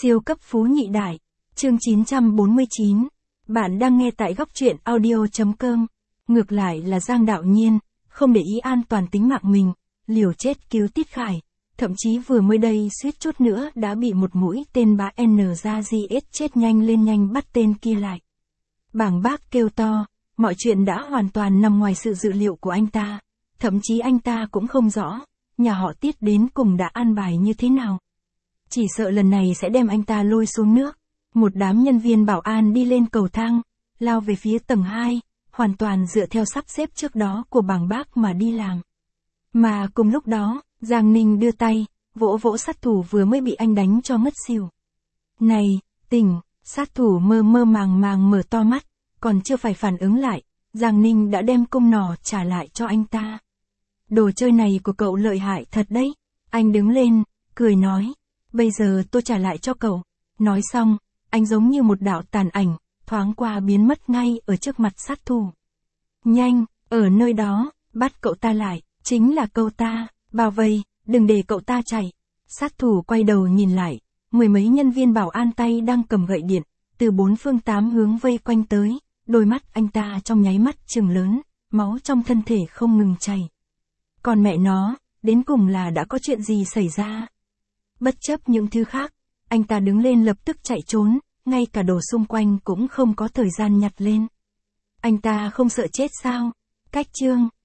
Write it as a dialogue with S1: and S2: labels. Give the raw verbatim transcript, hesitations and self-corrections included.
S1: Siêu cấp phú nhị đại. Chương chín trăm bốn mươi chín. Bạn đang nghe tại góc truyện audio chấm com. Ngược lại là Giang Đạo Nhiên, không để ý an toàn tính mạng mình, liều chết cứu Tiết Khải. Thậm chí vừa mới đây suýt chút nữa đã bị một mũi tên bá N ra giết chết, nhanh lên nhanh bắt tên kia lại. Bảng bác kêu to, mọi chuyện đã hoàn toàn nằm ngoài sự dự liệu của anh ta. Thậm chí anh ta cũng không rõ, nhà họ Tiết đến cùng đã an bài như thế nào. Chỉ sợ lần này sẽ đem anh ta lôi xuống nước. Một đám nhân viên bảo an đi lên cầu thang, lao về phía tầng hai, hoàn toàn dựa theo sắp xếp trước đó của bảng bác mà đi làm. Mà cùng lúc đó, Giang Ninh đưa tay, vỗ vỗ sát thủ vừa mới bị anh đánh cho ngất xỉu. Này, tỉnh, sát thủ mơ mơ màng màng mở to mắt, còn chưa phải phản ứng lại, Giang Ninh đã đem cung nỏ trả lại cho anh ta. Đồ chơi này của cậu lợi hại thật đấy. Anh đứng lên, cười nói, bây giờ tôi trả lại cho cậu. Nói xong, anh giống như một đạo tàn ảnh, thoáng qua biến mất ngay ở trước mặt sát thủ. Nhanh, ở nơi đó, bắt cậu ta lại, chính là cậu ta, bao vây, đừng để cậu ta chạy. Sát thủ quay đầu nhìn lại, mười mấy nhân viên bảo an tay đang cầm gậy điện, từ bốn phương tám hướng vây quanh tới, đôi mắt anh ta trong nháy mắt trừng lớn, máu trong thân thể không ngừng chảy. Còn mẹ nó, đến cùng là đã có chuyện gì xảy ra? Bất chấp những thứ khác, anh ta đứng lên lập tức chạy trốn, ngay cả đồ xung quanh cũng không có thời gian nhặt lên. Anh ta không sợ chết sao? Cách chương,